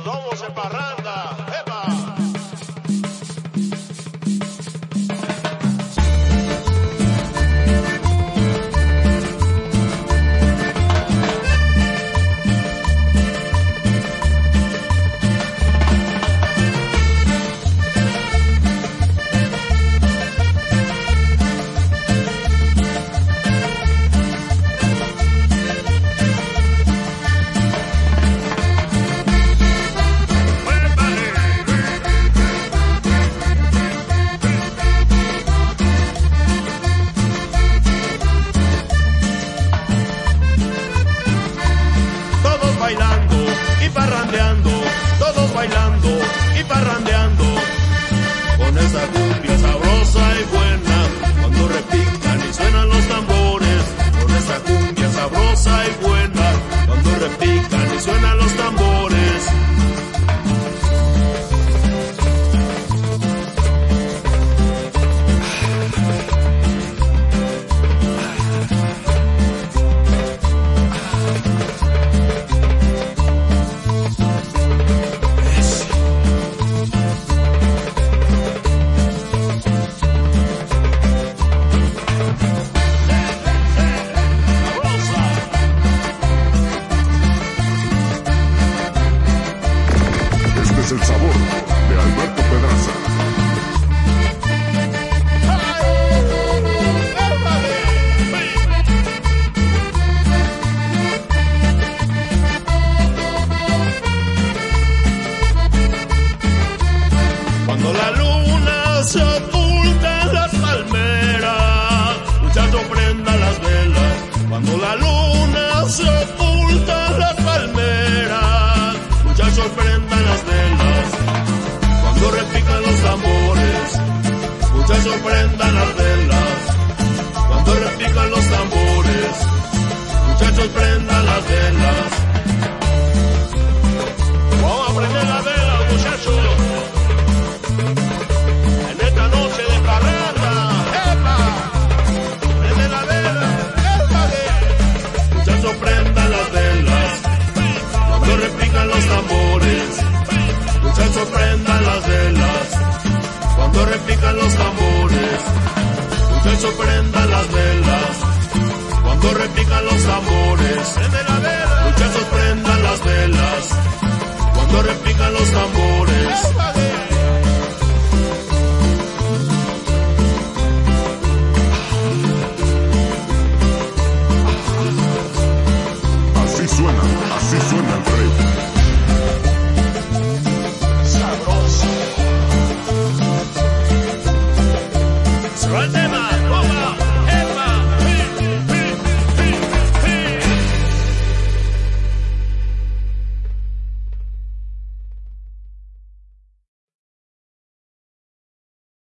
Somos en parranda, ¡epa! Bailando y parrandeando, todos bailando y parrandeando, con esa cumbia sabrosa y buena, cuando repican y suenan los tambores, con esa cumbia sabrosa y buena, cuando repican y suenan los tambores. Es el sabor de Alberto Pedraza. Cuando la luna se oculta en las palmeras, muchachos prendan las velas. Cuando la luna se oculta en las palmeras, muchachos prendan las velas. Cuando repican los tambores, muchachos prendan las velas. Cuando repican los tambores, muchachos prendan las velas. Vamos a prender las velas, muchachos. En esta noche de parranda, ¡epa! Prende la vela, ¡epa! Muchachos prendan las velas. Cuando repican los tambores, muchachos prendan las velas. Cuando repican los tambores, muchachos prendan las velas. Cuando repican los tambores, prende la vela. Muchachos prendan las velas. Cuando repican los tambores. Así suena el rey.